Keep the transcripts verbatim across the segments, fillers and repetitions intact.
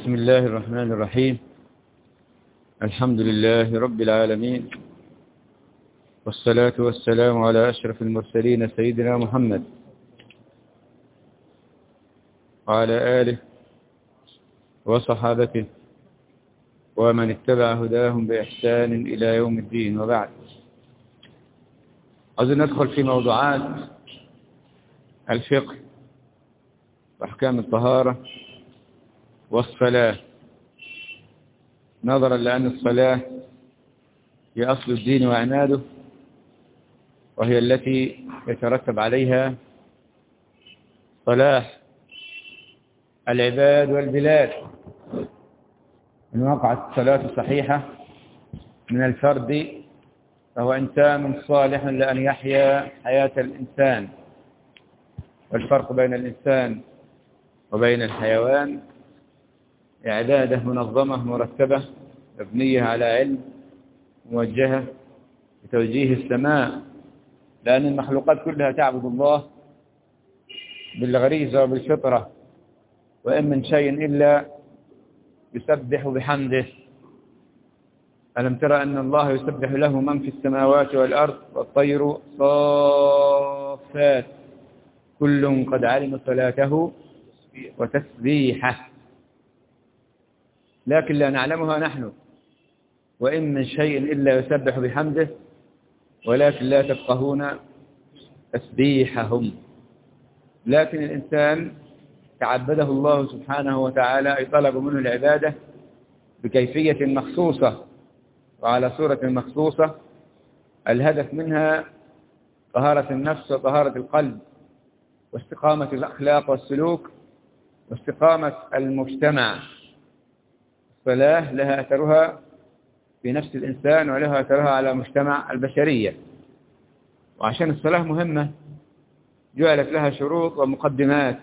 بسم الله الرحمن الرحيم. الحمد لله رب العالمين، والصلاة والسلام على أشرف المرسلين سيدنا محمد وعلى آله وصحابته ومن اتبع هداهم بإحسان إلى يوم الدين. وبعد، عايزين ندخل في موضوعات الفقه وأحكام الطهارة والصلاة، نظرا لأن الصلاة هي أصل الدين وعناده، وهي التي يترتب عليها صلاح العباد والبلاد. إن وقعت الصلاة صحيحة من الفرد فهو إنسان صالح لأن يحيا حياة الإنسان. والفرق بين الإنسان وبين الحيوان إعداده منظمة مرتبة مبنية على علم موجهة بتوجيه السماء، لأن المخلوقات كلها تعبد الله بالغريزة وبالفطرة، وإن من شيء إلا يسبح بحمده. ألم ترى أن الله يسبح له من في السماوات والأرض والطير صافات كل قد علم صلاته وتسبيحه، لكن لا نعلمها نحن. وإن من شيء إلا يسبح بحمده ولكن لا تفقهون تسبيحهم. لكن الإنسان تعبده الله سبحانه وتعالى، أي طلب منه العبادة بكيفية مخصوصة وعلى صورة مخصوصة، الهدف منها طهارة النفس وطهارة القلب واستقامة الأخلاق والسلوك واستقامة المجتمع. الصلاة لها أثرها في نفس الإنسان ولها أثرها على مجتمع البشرية. وعشان الصلاة مهمة جعلت لها شروط ومقدمات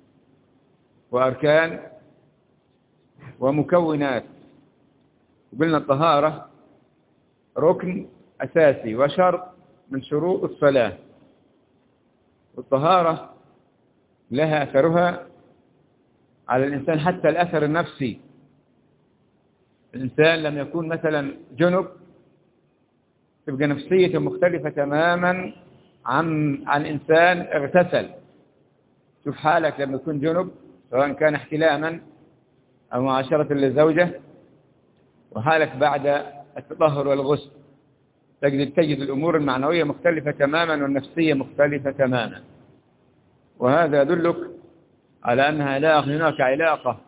وأركان ومكونات. قلنا الطهارة ركن أساسي وشرط من شروط الصلاة، والطهارة لها أثرها على الإنسان حتى الأثر النفسي. الإنسان لم يكون مثلا جنب تبقى نفسيته مختلفة تماما عن عن إنسان اغتسل. شوف حالك لما يكون جنب، سواء كان احتلاما أو معاشرة للزوجة، وحالك بعد التطهر والغسل، تجد تجد الأمور المعنوية مختلفة تماما والنفسية مختلفة تماما. وهذا يدلك على أنها لا هناك علاقة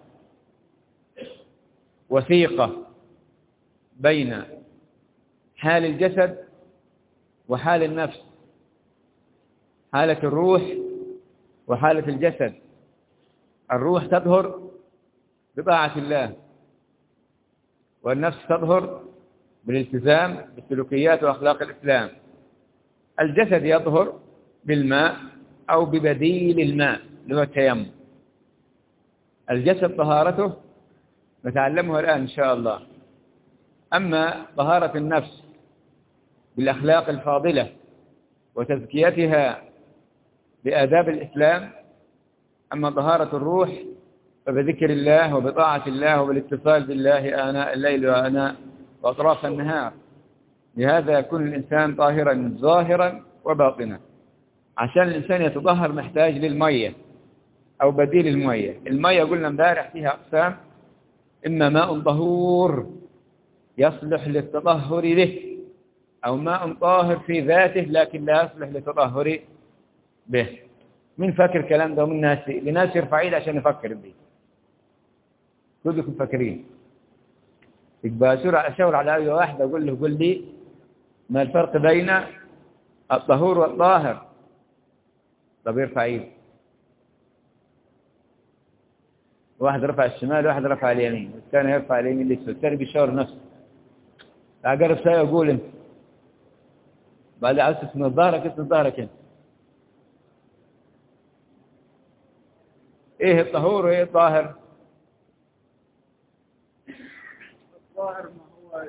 وثيقة بين حال الجسد وحال النفس، حالة الروح وحالة الجسد. الروح تظهر بطاعة الله، والنفس تظهر بالالتزام بسلوكيات وأخلاق الإسلام. الجسد يظهر بالماء أو ببديل الماء اللي هو التيمم. الجسد طهارته نتعلمها الآن إن شاء الله. أما طهارة النفس بالأخلاق الفاضلة وتزكيتها بآداب الإسلام، أما طهارة الروح فبذكر الله وبطاعة الله وبالاتصال بالله آناء الليل وآناء وأطراف النهار. لهذا يكون الإنسان طاهرا ظاهرا وباطنا. عشان الإنسان يتطهر محتاج للمية أو بديل المية. المية قلنا امبارح فيها أقسام: إما ماء طهور يصلح للتطهر به، أو ماء طاهر في ذاته لكن لا يصلح للتطهر به. من فاكر الكلام ده؟ ومن ناس لناس يرفع ايده عشان يفكر به. كلكم فاكرين؟ يبقى أشاور على أي واحد أقول له قل لي ما الفرق بين الطهور والطاهر؟ طب يرفع ايده. واحد رفع الشمال وواحد رفع اليمين، والثاني يرفع اليمين لسه، والثاني بيشاور نفسه. أقرب شيء أقول أنت بعد عسس من ظهرك اسم ظهرك أنت. إيه الطهور وإيه الطاهر؟ الطاهر ما هو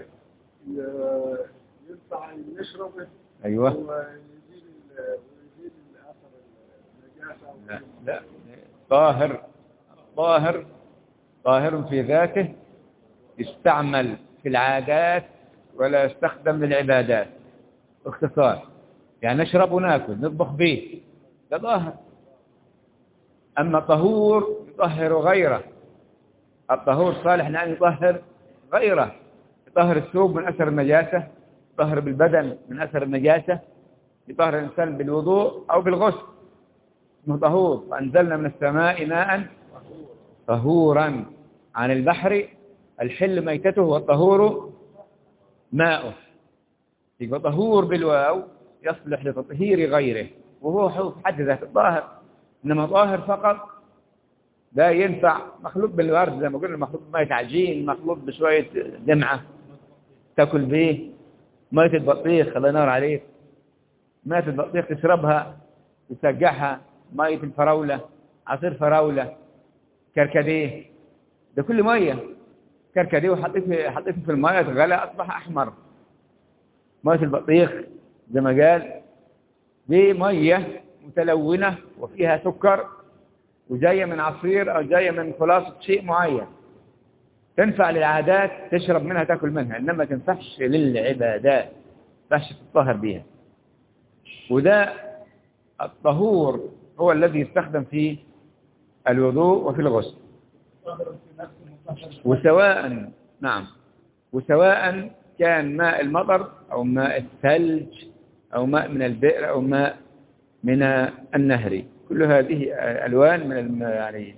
ينفع نشربه. أيوة. ويزيل ويزيل أثر النجاسة. لا لا، طاهر. طاهر طاهر في ذاته، يستعمل في العادات ولا يستخدم للعبادات. باختصار يعني نشرب وناكل نطبخ به، ده طاهر. أما طهور يطهر غيره، الطهور صالح لأن يطهر غيره، يطهر الثوب من أثر النجاسة، يطهر بالبدن من أثر النجاسة، يطهر الإنسان بالوضوء أو بالغسل، اسمه طهور. وأنزلنا من السماء ماء طهورا. عن البحر الحل ميتته والطهور ماؤه. يبقى طهور بالواو يصلح لتطهير غيره، وهو في حد ذاته طاهر. إنما طاهر فقط ده ينفع مخلوط بالورد زي ما قلنا، مخلوط بمية عجين، مخلوط بشوية دمعة تاكل به، مية البطيخ الله ينور عليك، مية البطيخ تشربها تسقعها، مية الفراولة، عصير فراولة، كركديه، ده كل مية. كركديه وحطيته حطيته في المية غلى أصبح أحمر. مية البطيخ زي ما قال دي مية متلونة وفيها سكر وجاية من عصير أو جاية من خلاصة شيء معين، تنفع للعادات تشرب منها تأكل منها، إنما تنفعش للعبادات، تنفعش تطهر بها. وده الطهور هو الذي يستخدم في الوضوء وفي الغسل. وسواء نعم وسواء كان ماء المطر أو ماء الثلج أو ماء من البئر أو ماء من النهر، كل هذه ألوان من يعني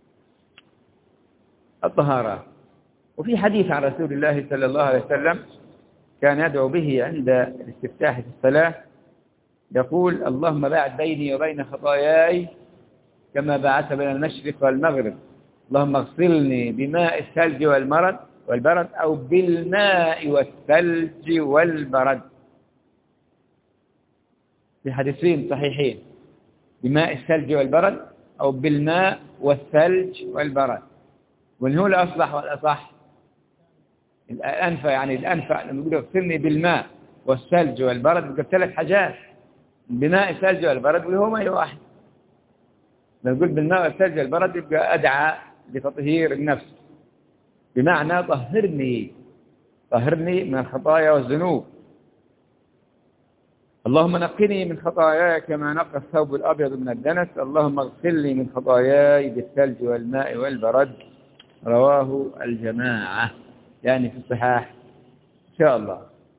الطهارة. وفي حديث عن رسول الله صلى الله عليه وسلم كان يدعو به عند الاستفتاح في الصلاة، يقول: اللهم باعد بيني وبين خطاياي كما باعدت بين المشرق والمغرب، اللهم اغسلني بماء الثلج والبرد والبرد أو بالماء والثلج والبرد، في حديثين صحيحين، بماء الثلج والبرد أو بالماء والثلج والبرد. وإن هو الأصلح والأصح الأنفع، يعني الأنفع لما يقول اغسلني بالماء والثلج والبرد يبقى ثلاث حاجات، بماء الثلج والبرد وهو ماء واحد. لما يقول بالماء والثلج والبرد يبقى أدعى لتطهير النفس، بمعنى طهرني طهرني من الخطايا والذنوب. اللهم نقني من خطاياي كما نقى الثوب الأبيض من الدنس، اللهم اغسلني من خطاياي بالثلج والماء والبرد. رواه الجماعة، يعني في الصحاح إن شاء الله.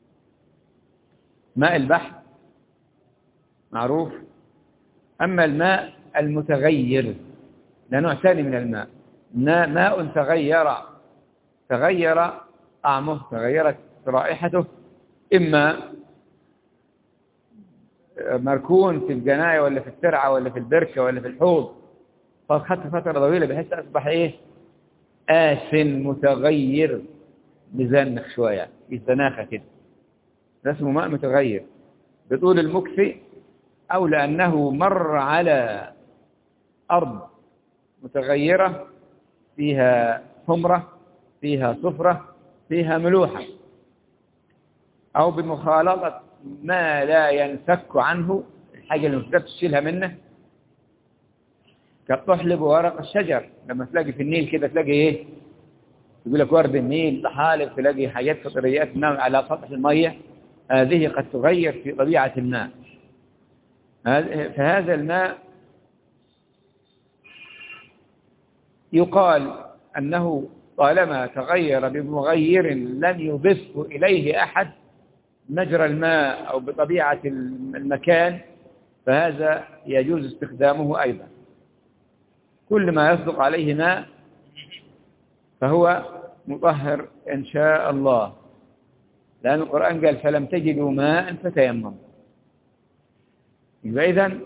ماء البحر معروف. أما الماء المتغير ده نوع ثاني من الماء، ماء تغير تغير طعمه، تغيرت رائحته، إما مركون في الجناية ولا في الترعة ولا في البركة ولا في الحوض، فأخذت فترة طويلة بحيث أصبح إيه آسن متغير مزنخ شوية في سناخة كده، اسمه ماء متغير بطول المكث، أو لأنه مر على أرض متغيرة فيها حمرة فيها صفرة فيها ملوحة، أو بمخالطة ما لا ينفك عنه، الحاجة اللي مش تشيلها منه، كالطحلب وورق الشجر. لما تلاقي في النيل كده تلاقي ايه، يقول لك ورد النيل، طحالب، تلاقي حاجات فطريات ماء على سطح المية، هذه قد تغير في طبيعة الماء. فهذا الماء يقال أنه طالما تغير بمغير لم يضفه إليه أحد مجرى الماء أو بطبيعة المكان، فهذا يجوز استخدامه أيضا. كل ما يصدق عليه ماء فهو مطهر إن شاء الله، لأن القرآن قال: فلم تجدوا ماء فتيمموا. إذا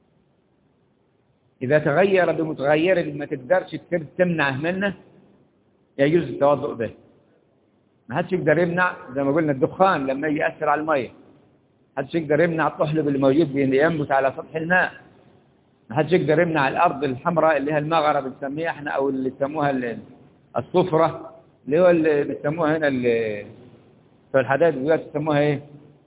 إذا تغير بمتغير ما تقدرش تمنعه منه يجوز التوضؤ به. ما حدش يقدر يمنع، زي ما قلنا الدخان لما يجي يأثر على المية، ما حدش يقدر يمنع الطحلب اللي موجود ينبت على سطح الماء، ما حدش يقدر يمنع الأرض الحمراء اللي هي المغرة بنسميها احنا، أو اللي يسموها الصفرة، اللي هو اللي بيسموها هنا في الحدائق دلوقتي يسموها ايه؟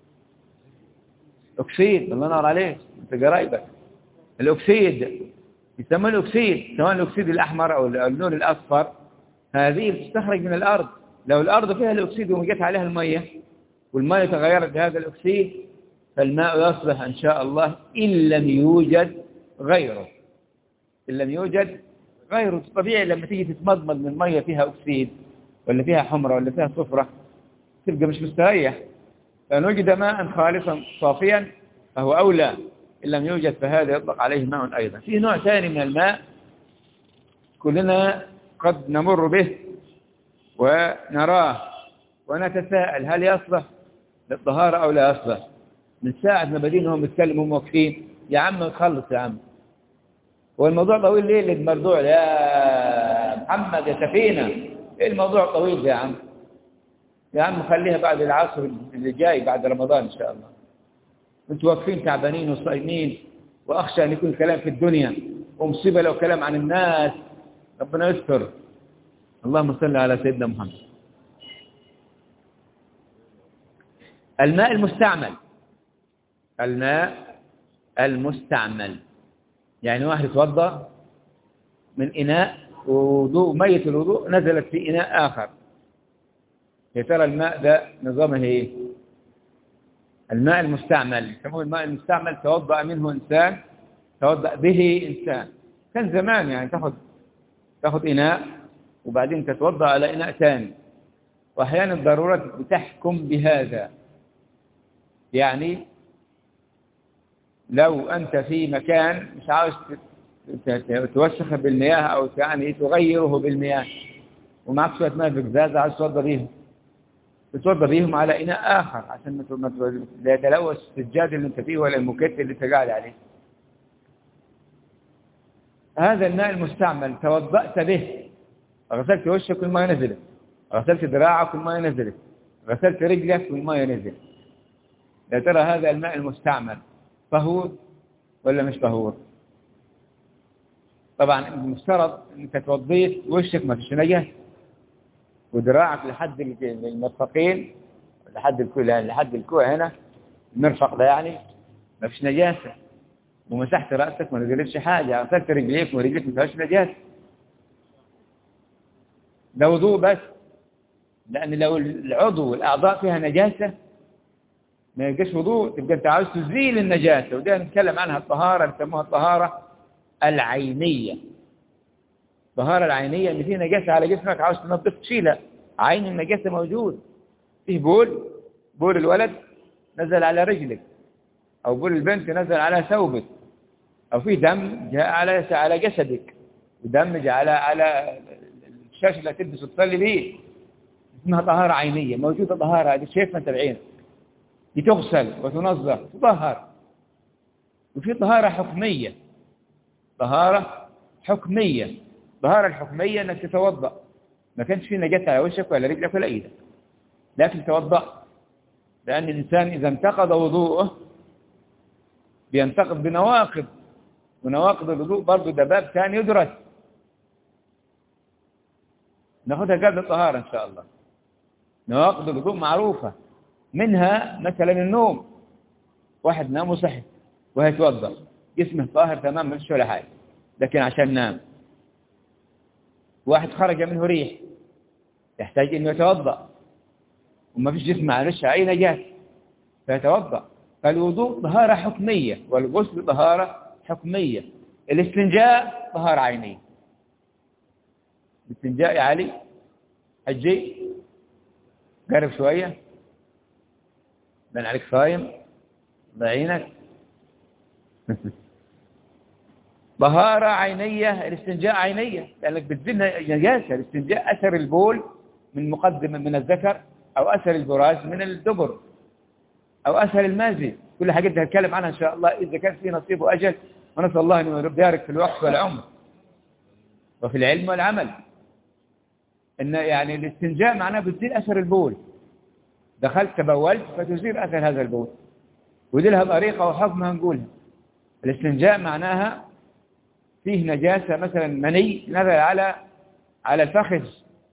أكسيد. الله ينور عليك، انت قرايبك. الأكسيد يسموه الأكسيد، سواء الأكسيد الأحمر أو اللون الأصفر، هذه بتستخرج من الأرض. لو الأرض فيها الأكسيد وجت عليها المية والمية تغيرت بهذا الأكسيد فالماء يصلح إن شاء الله إن لم يوجد غيره. إن لم يوجد غيره. طبيعي لما تيجي تتمضمض من مية فيها أكسيد ولا فيها حمرة ولا فيها صفرة تبقى مش مستريح. فإن وجد ماء خالصا صافيا فهو أولى. إن لم يوجد فهذا يطلق عليه ماء أيضا. في نوع ثاني من الماء كلنا قد نمر به ونراه ونتساءل هل يصلح للطهارة أو لا يصلح. من ساعة ما بدينهم يتكلموا موقفين يا عم نخلص يا عم. هو الموضوع طويل ليه للمرضوع يا محمد يا سفينة؟ إيه الموضوع طويل يا عم؟ يا عم خليها بعد العصر اللي جاي بعد رمضان إن شاء الله. انتوا واقفين تعبانين وصايمين وأخشى أن يكون كلام في الدنيا ومصيبة لو كلام عن الناس. ربنا يستر. اللهم صل على سيدنا محمد. الماء المستعمل. الماء المستعمل يعني واحد يتوضأ من إناء ووضوء مية الوضوء نزلت في إناء آخر. يا ترى الماء ده نظامه ايه؟ الماء المستعمل يسموه الماء المستعمل. توضأ منه إنسان توضأ به إنسان. كان زمان يعني تاخذ تاخذ إناء وبعدين تتوضأ على إناء ثاني. وأحيانا الضرورة بتحكم بهذا. يعني لو أنت في مكان مش عاوز توسخ بالمياه أو يعني تغيره بالمياه ومعك شوية ماء بقزاز عاوز تتوضأ بيهم تتوضأ بيهم على إناء آخر عشان لا يتلوث السجاد اللي أنت فيه ولا المكت اللي أنت قاعد عليه. هذا الماء المستعمل توضأت به. غسلت وشك والماء نزلت. غسلت ذراعك والماء نزلت. غسلت رجلك والماء نزلت. يا ترى هذا الماء المستعمل طهور ولا مش طهور؟ طبعا المفترض انك توضيت وشك ما فيش نجاسه وذراعك لحد المرفقين لحد الكوع لحد الكوع هنا المرفق ده يعني ما فيش نجاسه ومسحت راسك ما نزلتش حاجه. غسلت رجليك ورجلك ما فيهاش نجاسه. ده وضوء بس. لان لو العضو والاعضاء فيها نجاسه ما يبقاش وضوء. تبقى انت عاوز تزيل النجاسه. وده نتكلم عنها الطهاره نسموها الطهاره العينيه. الطهاره العينيه ان في نجاسه على جسمك عاوز تنظف تشيلها. عين النجاسه موجود. فيه بول بول الولد نزل على رجلك او بول البنت نزل على ثوبك او في دم جاء على على جسدك ودم جاء على على الشاشه اللي تلبس وتصلي بيه. اسمها طهاره عينيه. موجوده طهاره هذه شايفها انت بعينك. تغسل وتنظف تطهر. وفي طهارة حكمية. طهارة حكمية. طهارة الحكمية انك تتوضأ ما كانش في نجاسة على وشك ولا رجلك ولا ايدك لكن توضأ. لأن الإنسان إذا انتقض وضوءه بينتقض بنواقض. ونواقض الوضوء برضه ده باب ثاني يدرس. ناخذها قبل الطهارة إن شاء الله. نواقض الوضوء معروفة. منها مثلا النوم. واحد نام وصحي وهيتوضأ جسمه طاهر تمام ما فيش ولا حاجه لكن عشان نام. واحد خرج منه ريح يحتاج انه يتوضأ وما فيش جسم معلش اي نجاسه فيتوضأ. فالوضوء طهاره حكميه والغسل طهاره حكميه. الاستنجاء طهاره عينيه. الاستنجاء يا علي حجي قرب شويه بان عليك صايم بعينك. طهارة عينية. الاستنجاء عينية لأنك بتزيل نجاسة. الاستنجاء أثر البول من مقدمة من الذكر أو أثر البراز من الدبر أو أثر المازي. كل حاجة هنتكلم عنها إن شاء الله إذا كان في نصيب وأجل. ونسأل الله أن يبارك في الوقت والعمر وفي العلم والعمل. إن يعني الاستنجاء معناه بتزيل أثر البول. دخلت تبولت فتزيل أثر هذا البول. ودي لها طريقة وحكمها نقولها. الاستنجاء معناها فيه نجاسة مثلا مني نزل على على الفخذ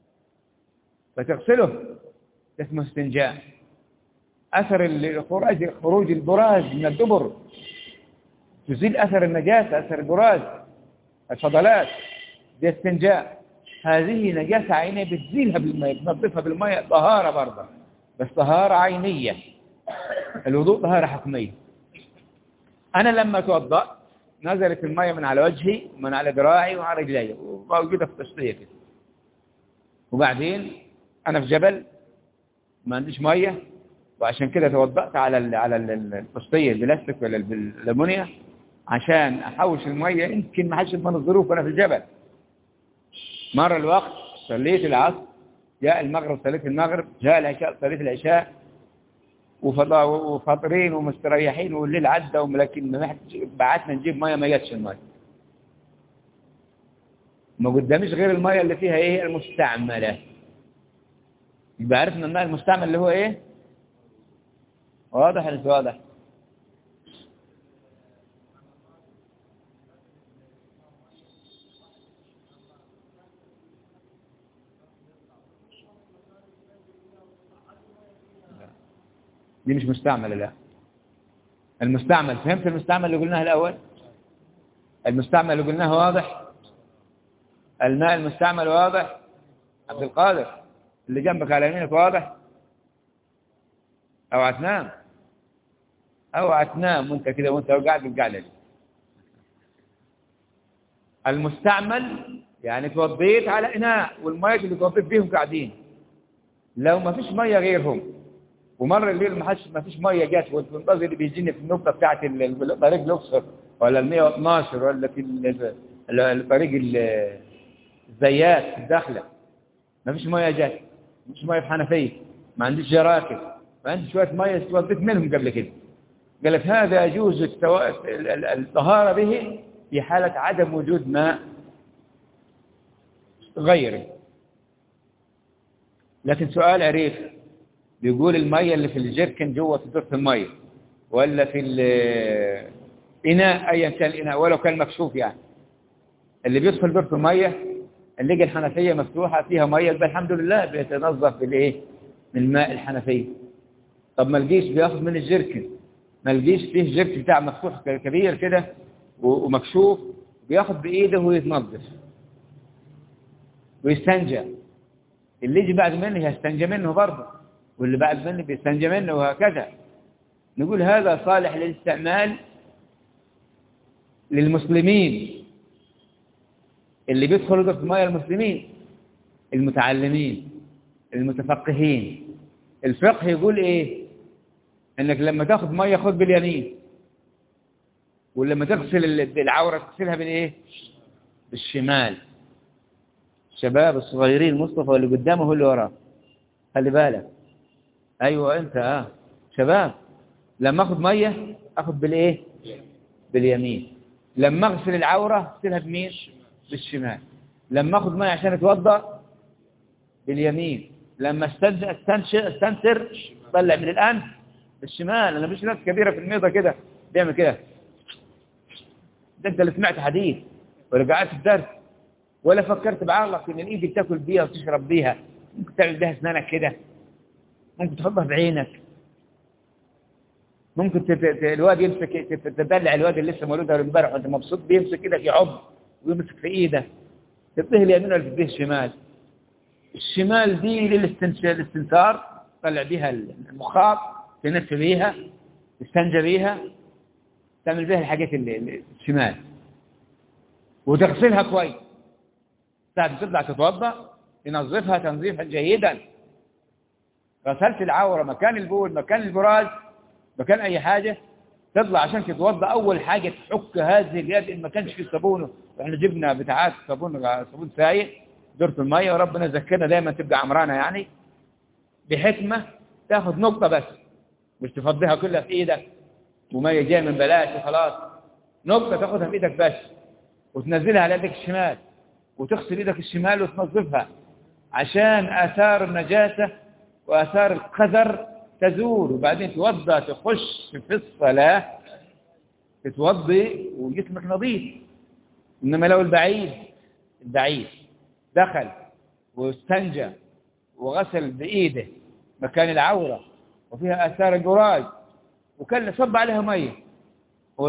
فتغسله اسمه استنجاء. أثر الخروج خروج البراز من الدبر تزيل أثر النجاسة أثر البراز الفضلات ده استنجاء. هذه نجاسة عينية بتزيلها بالماء، بتنظفها بالماء، طهارة برضه، بس طهارة عينية. الوضوء طهارة حكمية. أنا لما توضأت نزلت الماء من على وجهي ومن على ذراعي وعلى رجلي وموجودة في التسطية كده. وبعدين أنا في جبل ما عنديش مية، وعشان كده توضأت على ال على التسطية البلاستيك ولا الألمونيا عشان أحوش المية، يمكن ما حدش يضمن الظروف وأنا في الجبل. مر الوقت صليت العصر، جاء المغرب صليت المغرب، جاء العشاء صليت العشاء، وفاطرين ومستريحين والليل عدى، ولكن بعتنا نجيب مية ما جاتش المية. ما قداميش غير المية اللي فيها ايه؟ المستعملة. يبقى عرفنا الماء المستعمل اللي هو ايه؟ واضح ولا مش واضح؟ دي مش مستعملة. لا، المستعمل، فهمت المستعمل اللي قلناه الأول؟ المستعمل اللي قلناه واضح؟ الماء المستعمل واضح؟ عبد القادر اللي جنبك على يمينك واضح؟ اوعى تنام، اوعى تنام وانت كده وانت قاعد بالقعده دي. المستعمل يعني توضيت على اناء والميه اللي توضيت بيهم قاعدين، لو ما فيش ميه غيرهم ومر الليل ما حدش ما فيش ميه جت، والمنتظر اللي بيجيني في النقطه بتاعت طريق الاقصر ولا ال مية واثناشر ولا في الطريق الزيات الداخله، ما فيش ميه جت، مش ميه في حنفيه، ما عنديش جراكن، فعندي شويه ميه توضيت منهم قبل كده. قالت هذا يجوز الطهاره به في حاله عدم وجود ماء غيره. لكن سؤال عريف بيقول الميه اللي في الجيركن جوه في دورة الميه ولا في الاناء ايا كان الاناء ولو كان مكشوف، يعني اللي بيدخل دورة الميه اللي يجي الحنفيه مفتوحه فيها ميه يبقى الحمد لله بيتنظف بالايه؟ من الماء الحنفيه. طب ما لقيش بياخد من الجيركن، ما لقيش فيه جيركن بتاع مفتوح كبير كده ومكشوف، بياخد بايده ويتنظف ويستنجى. اللي يجي بعد منه يستنجى منه برضه، واللي بعد منه بيستنجى منه، وهكذا. نقول هذا صالح للاستعمال للمسلمين اللي بيدخلوا دورة المياه، المسلمين المتعلمين المتفقهين. الفقه يقول ايه؟ انك لما تاخذ ميه خذ باليمين، ولما تغسل العوره تغسلها بالايه؟ بالشمال. الشباب الصغيرين مصطفى اللي قدامه هو اللي وراه، خلي بالك. ايوه انت اه شباب، لما اخذ ميه اخذ بالايه؟ باليمين. لما اغسل العوره اغسلها بمين؟ بالشمال. لما اخذ ميه عشان اتوضا باليمين. لما استنشق استنثر طلع من الانف بالشمال. انا مش ناس كبيره في الميضه كده بيعمل كده. ده انت اللي سمعت حديث ولا قعدت في الدرس ولا فكرت بعقلك ان الايد بتاكل بيها وتشرب بيها، ممكن تعمل بيها اسنانك كده، ممكن تحطها في عينك، ممكن تت... الواد يمسك تدلع الواد اللي لسه مولود امبارح وانت مبسوط بيمسك كده يعض ويمسك في ايده، تديه اليمين ولا تديه الشمال؟ الشمال دي للاستنثار، طلع بيها المخاط، تنف بيها، تستنجى بيها، تعمل بيها الحاجات اللي الشمال، وتغسلها كويس. ساعة تطلع تتوضا تنظفها تنظيفا جيدا. غسلت العوره، مكان البول، مكان البراز، مكان اي حاجه، تطلع عشان تتوضا اول حاجه تحك هذه اليد ان ما كانش في صابون. احنا جبنا بتاعات صابون صابون سايل دورة الميه، وربنا يذكرنا دايما تبقى عمرانه، يعني بحكمه تاخذ نقطه بس، مش تفضيها كلها في ايدك وميه جايه من بلاش وخلاص. نقطه تاخذها في ايدك بس وتنزلها على يدك الشمال وتغسل ايدك الشمال وتنظفها عشان اثار النجاسه واثار القذر تزول. وبعدين توضا تخش في الصلاه تتوضي وجسمك نظيف. انما لو البعيد البعيد دخل واستنجى وغسل بايده مكان العوره وفيها اثار البراز وكان صب عليها ميه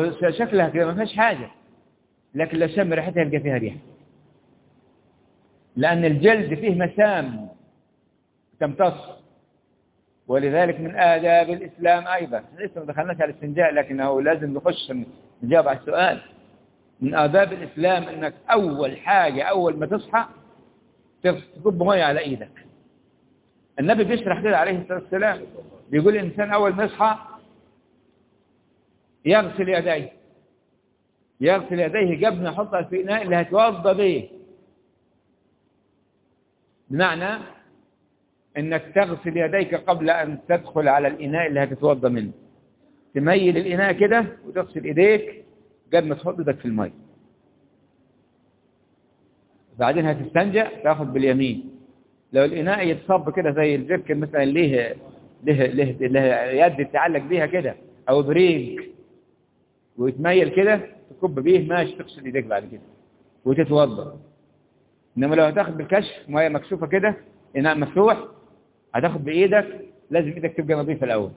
وشكلها كده ما فيهاش حاجه، لكن لو شم ريحتها يلقى فيها ريحه. لأن الجلد فيه مسام تمتص، ولذلك من آداب الإسلام أيضا. لسه ما دخلناش على الاستنجاء، لكنه لازم نخش نجاوب على السؤال. من آداب الإسلام أنك أول حاجة أول ما تصحى تصب مية على إيدك. النبي بيشرح كده عليه الصلاة والسلام، بيقول الإنسان أول ما يصحى يغسل يديه يغسل يديه قبل ما يحطها في إناء اللي هيتوضأ به. بمعنى أنك تغسل يديك قبل أن تدخل على الإناء اللي هتتوضأ منه. تميل الإناء كده وتغسل إيديك قبل ما تحط يدك في الماء. بعدين هتستنجأ تاخد باليمين. لو الإناء يتصب كده زي الجركن مثلا ليه ليه ليه, ليه يد تتعلق بيها كده أو بريق ويتميل كده تكب بيه ماشي، تغسل إيديك بعد كده وتتوضأ. إنما لو هتاخد بالكشف مية مكشوفة كده إناء مفتوح هتاخد بإيدك، لازم إيدك تبقى نظيفة الأول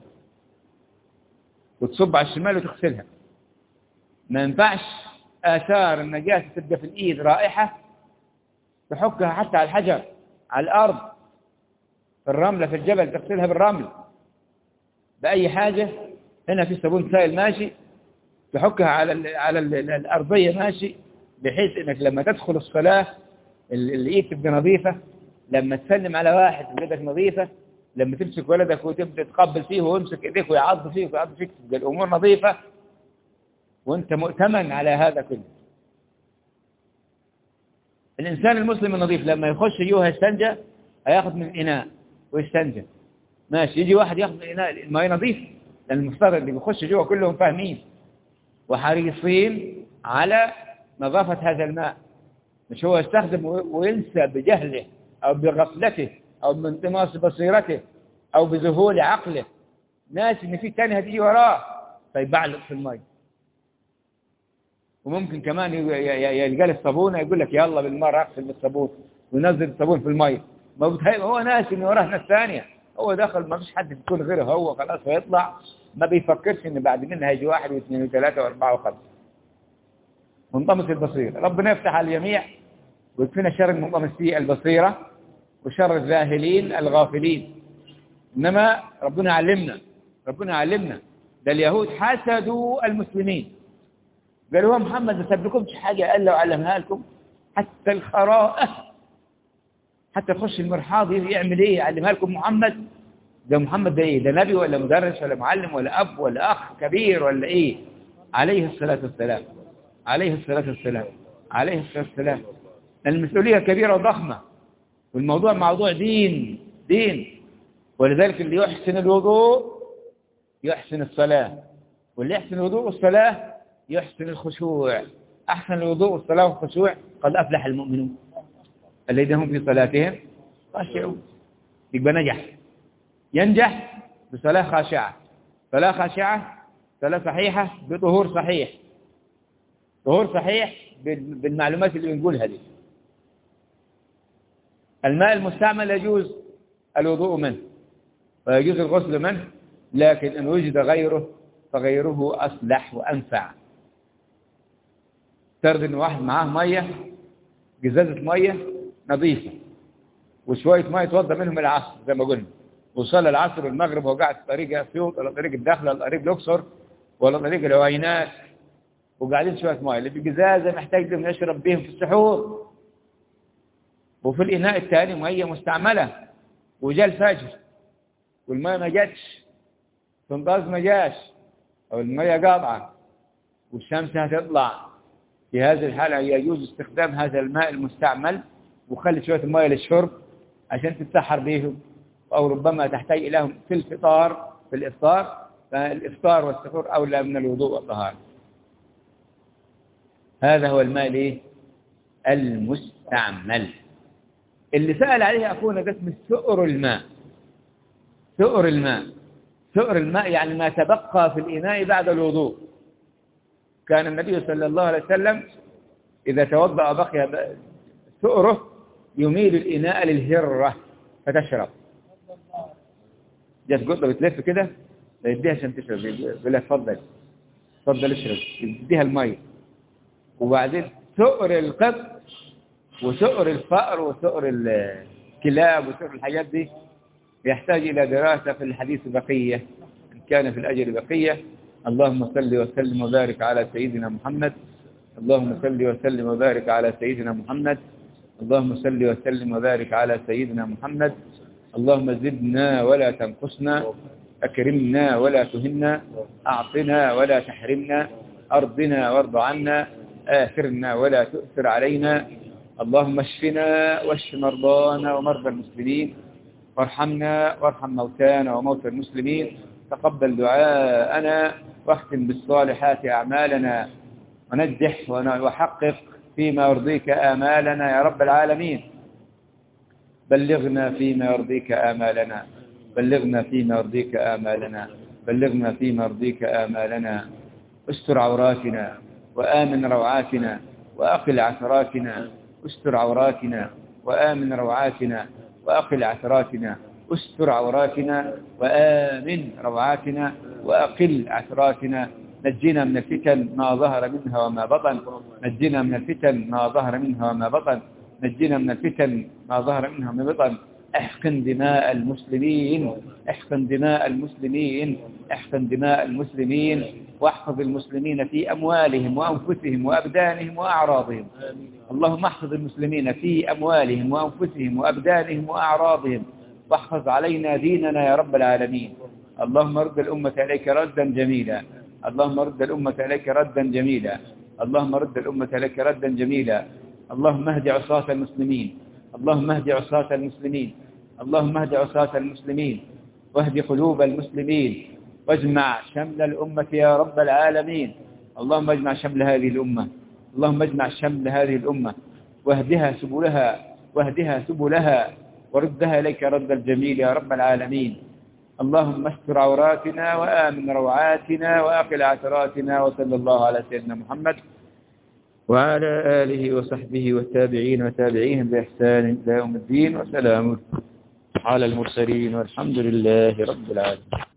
وتصب على الشمال وتغسلها. ما ينفعش آثار النجاسة تبقى في الإيد رائحة تحكها حتى على الحجر على الأرض في الرملة في الجبل، تغسلها بالرمل بأي حاجة. هنا في صابون سائل ماشي تحكها على ال على ال الأرضية ماشي، بحيث إنك لما تدخل الصلاة الإيد تبقى نظيفة، لما تسلم على واحد يدك نظيفة، لما تمسك ولدك وتبدأ تقبل فيه ويمسك إيديك ويعض فيه ويعض فيك تبقى الأمور نظيفة وأنت مؤتمن على هذا كله. الإنسان المسلم النظيف لما يخش جوه يستنجى هياخد من الإناء ويستنجى ماشي. يجي واحد ياخد من الإناء الماء نظيف، لأن المفترض اللي بيخش جوه كلهم فاهمين وحريصين على نظافة هذا الماء، مش هو يستخدم وينسى بجهله أو بغفلته أو بانطماس بصيرته أو بذهول عقله، ناس إن في تاني هتيجي وراه فيبعلق في الماء. وممكن كمان يلقى له الصابونه يقول لك يلا بالمره اغسل بالصابون وينزل الصابون في الميه. ما هو ناس ان وراه ناس ثانيه، هو دخل ما فيش حد يكون غيره هو خلاص هيطلع، ما بيفكرش ان بعد منها هيجي واحد واثنين وثلاثه واربعه وخمسه. منطمس البصيره. ربنا يفتح على الجميع ويكفينا شر المنطمسي البصيره وشر الذاهلين الغافلين. انما ربنا علمنا ربنا علمنا ده اليهود حسدوا المسلمين، قالوا محمد ما سبلكمش حاجة قال له علمها لكم، حتى الخراءة حتى تخش المرحاض يعمل ايه يعلمها لكم محمد. ده محمد ده ايه؟ ده نبي ولا مدرس ولا معلم ولا اب ولا اخ كبير ولا ايه؟ عليه الصلاة والسلام عليه الصلاة والسلام عليه الصلاة والسلام. المسؤولية كبيرة وضخمة والموضوع موضوع دين دين. ولذلك اللي يحسن الوضوء يحسن الصلاة، واللي يحسن الوضوء والصلاة يحسن الخشوع. أحسن الوضوء والصلاة والخشوع قد أفلح المؤمنون الذين هم في صلاتهم خاشعون. يبقى نجح ينجح بصلاة خاشعة. صلاة خاشعة صلاة صحيحة بطهور صحيح. طهور صحيح بالمعلومات اللي بنقولها دي. الماء المستعمل يجوز الوضوء منه ويجوز الغسل منه، لكن إن وجد غيره فغيره أصلح وأنفع. ترد إن واحد معاه مية جزازة مية نظيفة وشوية مية يتوضى منهم العصر زي ما قلنا، وصلى العصر والمغرب وهو قاعد في طريق أسيوط ولا طريق الداخلة ولا طريق الأقصر ولا طريق العوينات وقاعدين شوية مية اللي بجزازة محتاج لهم يشرب بهم في السحور، وفي الإناء الثاني مية مستعملة وجاء الفجر والمية ما جاتش، تنضاز ما جاش أو المية قاطعة والشمس هتطلع، في هذه الحالة يجوز استخدام هذا الماء المستعمل وخلي شوية المية للشرب عشان تتسحر بهم، أو ربما تحتاج إليهم في الفطار في الإفطار، فالإفطار والسحور أولى من الوضوء والطهارة. هذا هو الماء الايه؟ المستعمل. اللي سأل عليه أخونا ده اسمه سؤر الماء. سؤر الماء سؤر الماء يعني ما تبقى في الإناء بعد الوضوء. كان النبي صلى الله عليه وسلم إذا توضأ بقي سؤره يميل الإناء للهرة فتشرب. جات قطة بتلف كده يديها عشان تشرب، يقول لها تفضل تفضل اشرب، يديها المية. وبعدين سؤر القط وسؤر الفأر وسؤر الكلاب وسؤر الحاجات دي يحتاج إلى دراسة في الحديث بقية إن كان في الأجل بقية. اللهم صل وسلم وبارك على سيدنا محمد. اللهم صل وسلم وبارك على سيدنا محمد. اللهم صل وسلم وبارك على سيدنا محمد. اللهم زدنا ولا تنقصنا، أكرمنا ولا تهنا، أعطنا ولا تحرمنا، أرضنا وارض عنا، آثرنا ولا تؤثر علينا. اللهم اشفنا واشف مرضانا ومرضى المسلمين، وارحمنا وارحم موتانا وموتى المسلمين. تقبل دعاءنا واختم بالصالحات أعمالنا، ونجح وحقق فيما يرضيك آمالنا يا رب العالمين. بلغنا فيما يرضيك آمالنا، بلغنا فيما يرضيك آمالنا، بلغنا فيما يرضيك آمالنا. استر عوراتنا وآمن روعاتنا وأقل عثراتنا. استر عوراتنا وآمن روعاتنا وأقل عثراتنا. استر عوراتنا وآمن روعاتنا وأقل عثراتنا. نجينا من الفتن ما ظهر منها وما بطن، نجينا من الفتن ما ظهر منها وما بطن، نجينا من الفتن ما ظهر منها وما بطن. احقن دماء المسلمين، احقن دماء المسلمين، احقن دماء المسلمين، واحفظ المسلمين في أموالهم وأنفسهم وأبدانهم وأعراضهم. اللهم احفظ المسلمين في أموالهم وأنفسهم وأبدانهم وأعراضهم، واحفظ علينا ديننا يا رب العالمين. اللهم رد الأمة إليك ردا جميلا، اللهم رد الأمة إليك ردا جميلا، اللهم رد الأمة إليك ردا جميلا. اللهم اهد عصاة المسلمين، اللهم اهد عصاة المسلمين، اللهم اهد عصاة المسلمين، واهد قلوب المسلمين، واجمع شمل الأمة يا رب العالمين. اللهم اجمع شمل هذه الأمة، اللهم اجمع شمل هذه الأمة، واهدها سبلها، واهدها سبلها، وردها إليك رد الجميل يا رب العالمين. اللهم استر عوراتنا وآمن روعاتنا وأقل عثراتنا. وصلى الله على سيدنا محمد وعلى آله وصحبه والتابعين وتابعيهم بإحسان إلى يوم الدين. وسلام على المرسلين والحمد لله رب العالمين.